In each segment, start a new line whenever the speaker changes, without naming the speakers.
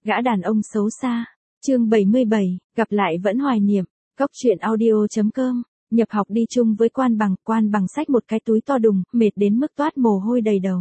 Gã đàn ông xấu xa. Chương 77, gặp lại vẫn hoài niệm. Cốc truyện audio.com. Nhập học đi chung với Quan Bằng xách một cái túi to đùng, mệt đến mức toát mồ hôi đầy đầu.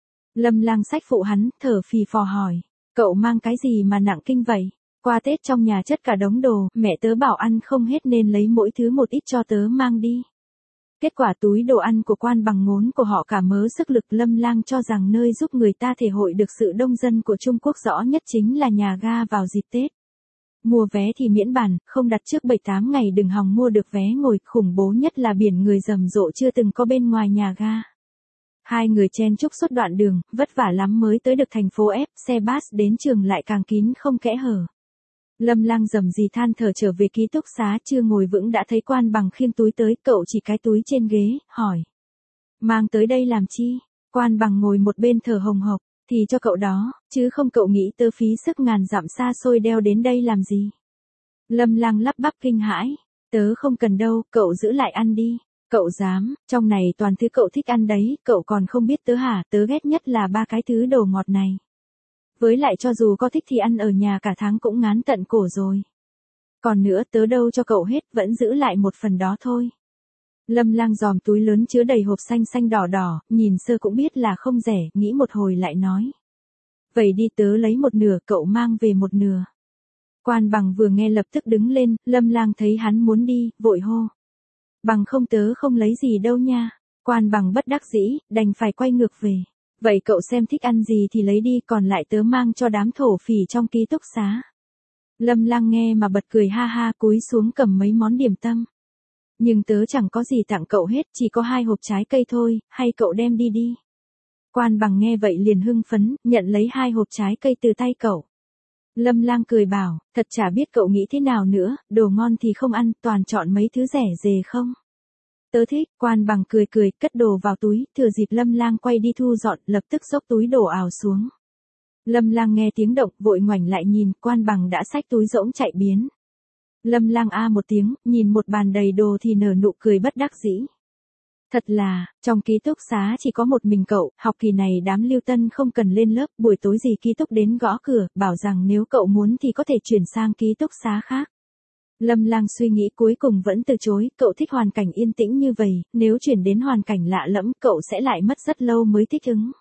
Lâm Lang xách phụ hắn, thở phì phò hỏi, cậu mang cái gì mà nặng kinh vậy? Qua Tết trong nhà chất cả đống đồ, mẹ tớ bảo ăn không hết nên lấy mỗi thứ một ít cho tớ mang đi. Kết quả túi đồ ăn của Quan Bằng ngốn của họ cả mớ sức lực. Lâm Lang cho rằng nơi giúp người ta thể hội được sự đông dân của Trung Quốc rõ nhất chính là nhà ga vào dịp Tết. Mua vé thì miễn bàn, không đặt trước 7-8 ngày đừng hòng mua được vé ngồi, khủng bố nhất là biển người rầm rộ chưa từng có bên ngoài nhà ga. Hai người chen chúc suốt đoạn đường, vất vả lắm mới tới được thành phố F, xe bus đến trường lại càng kín không kẽ hở. Lâm Lang rầm rì than thở trở về ký túc xá, chưa ngồi vững đã thấy Quan Bằng khiêng túi tới, cậu chỉ cái túi trên ghế, hỏi. Mang tới đây làm chi? Quan Bằng ngồi một bên thở hồng hộc, thì cho cậu đó, chứ không cậu nghĩ tớ phí sức ngàn dặm xa xôi đeo đến đây làm gì? Lâm Lang lắp bắp kinh hãi, tớ không cần đâu, cậu giữ lại ăn đi. Cậu dám, trong này toàn thứ cậu thích ăn đấy, cậu còn không biết tớ hả? Tớ ghét nhất là ba cái thứ đồ ngọt này. Với lại cho dù có thích thì ăn ở nhà cả tháng cũng ngán tận cổ rồi. Còn nữa tớ đâu cho cậu hết, vẫn giữ lại một phần đó thôi. Lâm Lang giòm túi lớn chứa đầy hộp xanh xanh đỏ đỏ, nhìn sơ cũng biết là không rẻ, nghĩ một hồi lại nói. Vậy đi tớ lấy một nửa, cậu mang về một nửa. Quan Bằng vừa nghe lập tức đứng lên, Lâm Lang thấy hắn muốn đi, vội hô. Bằng không tớ không lấy gì đâu nha. Quan Bằng bất đắc dĩ, đành phải quay ngược về. Vậy cậu xem thích ăn gì thì lấy đi, còn lại tớ mang cho đám thổ phỉ trong ký túc xá. Lâm Lang nghe mà bật cười ha ha, cúi xuống cầm mấy món điểm tâm. Nhưng tớ chẳng có gì tặng cậu hết, chỉ có 2 hộp trái cây thôi, hay cậu đem đi đi. Quan Bằng nghe vậy liền hưng phấn, nhận lấy 2 hộp trái cây từ tay cậu. Lâm Lang cười bảo, thật chả biết cậu nghĩ thế nào nữa, đồ ngon thì không ăn, toàn chọn mấy thứ rẻ rề không. Tớ thích. Quan Bằng cười cười, cất đồ vào túi, thừa dịp Lâm Lang quay đi thu dọn, lập tức xốc túi đồ ào xuống. Lâm Lang nghe tiếng động, vội ngoảnh lại nhìn, Quan Bằng đã xách túi rỗng chạy biến. Lâm Lang a một tiếng, nhìn một bàn đầy đồ thì nở nụ cười bất đắc dĩ. Thật là, trong ký túc xá chỉ có một mình cậu, học kỳ này đám lưu tân không cần lên lớp, buổi tối gì ký túc đến gõ cửa, bảo rằng nếu cậu muốn thì có thể chuyển sang ký túc xá khác. Lâm Lang suy nghĩ cuối cùng vẫn từ chối, cậu thích hoàn cảnh yên tĩnh như vậy, nếu chuyển đến hoàn cảnh lạ lẫm, cậu sẽ lại mất rất lâu mới thích ứng.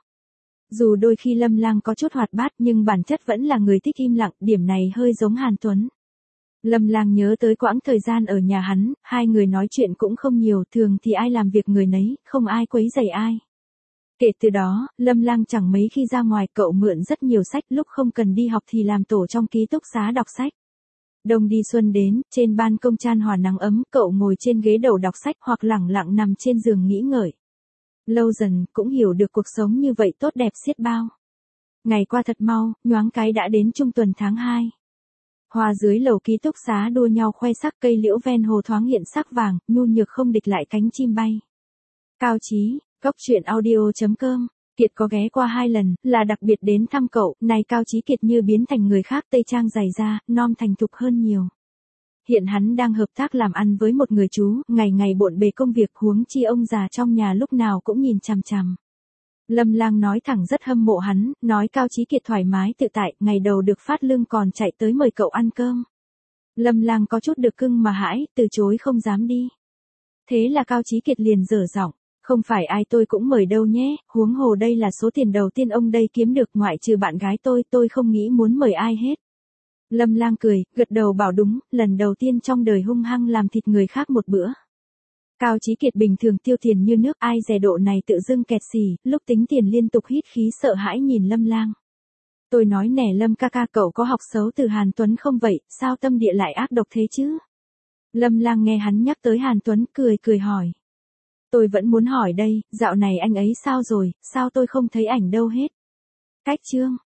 Dù đôi khi Lâm Lang có chút hoạt bát nhưng bản chất vẫn là người thích im lặng, điểm này hơi giống Hàn Tuấn. Lâm Lang nhớ tới quãng thời gian ở nhà hắn, hai người nói chuyện cũng không nhiều, thường thì ai làm việc người nấy, không ai quấy rầy ai. Kể từ đó, Lâm Lang chẳng mấy khi ra ngoài, cậu mượn rất nhiều sách, lúc không cần đi học thì làm tổ trong ký túc xá đọc sách. Đông đi xuân đến, trên ban công chan hòa nắng ấm, cậu ngồi trên ghế đầu đọc sách hoặc lẳng lặng nằm trên giường nghĩ ngợi. Lâu dần, cũng hiểu được cuộc sống như vậy tốt đẹp xiết bao. Ngày qua thật mau, nhoáng cái đã đến trung tuần tháng 2. Hoa dưới lầu ký túc xá đua nhau khoe sắc, cây liễu ven hồ thoáng hiện sắc vàng, nhu nhược không địch lại cánh chim bay. Cao Chí, Cốc truyện audio.com. Kiệt có ghé qua 2 lần, là đặc biệt đến thăm cậu, này Cao Chí Kiệt như biến thành người khác, tây trang dày da, non thành thục hơn nhiều. Hiện hắn đang hợp tác làm ăn với một người chú, ngày ngày bộn bề công việc, huống chi ông già trong nhà lúc nào cũng nhìn chằm chằm. Lâm Lang nói thẳng rất hâm mộ hắn, nói Cao Chí Kiệt thoải mái tự tại, ngày đầu được phát lương còn chạy tới mời cậu ăn cơm. Lâm Lang có chút được cưng mà hãi, từ chối không dám đi. Thế là Cao Chí Kiệt liền dở giọng. Không phải ai tôi cũng mời đâu nhé, huống hồ đây là số tiền đầu tiên ông đây kiếm được, ngoại trừ bạn gái tôi không nghĩ muốn mời ai hết. Lâm Lang cười, gật đầu bảo đúng, lần đầu tiên trong đời hung hăng làm thịt người khác một bữa. Cao Chí Kiệt bình thường tiêu tiền như nước, ai dè độ này tự dưng kẹt xì, lúc tính tiền liên tục hít khí sợ hãi nhìn Lâm Lang. Tôi nói nè Lâm ca ca, cậu có học xấu từ Hàn Tuấn không vậy, sao tâm địa lại ác độc thế chứ? Lâm Lang nghe hắn nhắc tới Hàn Tuấn, cười hỏi. Tôi vẫn muốn hỏi đây, dạo này anh ấy sao rồi, sao tôi không thấy ảnh đâu hết? Cách chương.